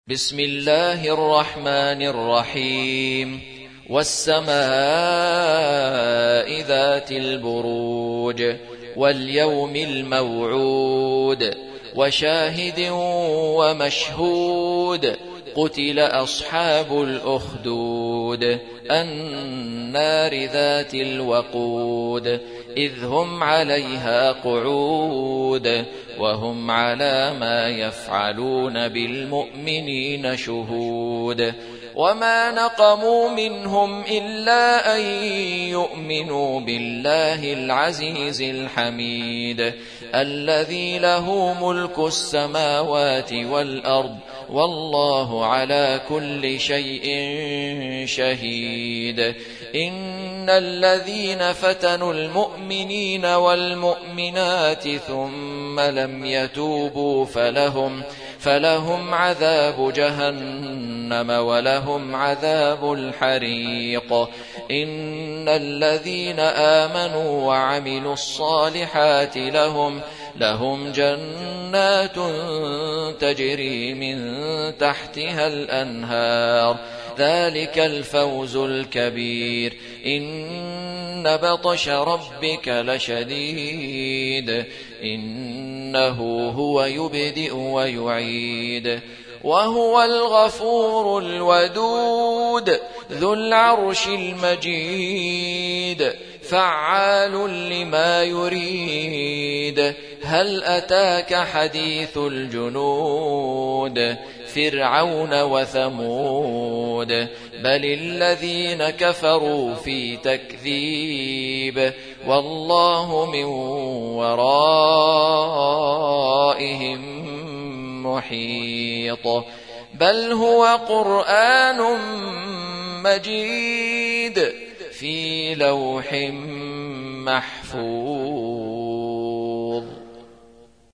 بسم الله الرحمن الرحيم والسماء ذات البروج واليوم الموعود وشاهد ومشهود قتل أصحاب الأخدود النار ذات الوقود إذ هم عليها قعود وهم على ما يفعلون بالمؤمنين شهود وما نقموا منهم إلا أن يؤمنوا بالله العزيز الحميد الذي له ملك السماوات والأرض والله على كل شيء شهيد إن الذين فتنوا المؤمنين والمؤمنات ثم لم يتوبوا فلهم عذاب جهنم ولهم عذاب الحريق إن الذين آمنوا وعملوا الصالحات لهم جنات تجري من تحتها الأنهار ذلك الفوز الكبير إن بطش ربك لشديد إنه هو يبدئ ويعيد وهو الغفور الودود ذو العرش المجيد فعال لما يريد هل أتاك حديث الجنود فرعون وثمود بل الذين كفروا في تكذيب والله من ورائهم محيط بل هو قرآن مجيد في لوح محفوظ.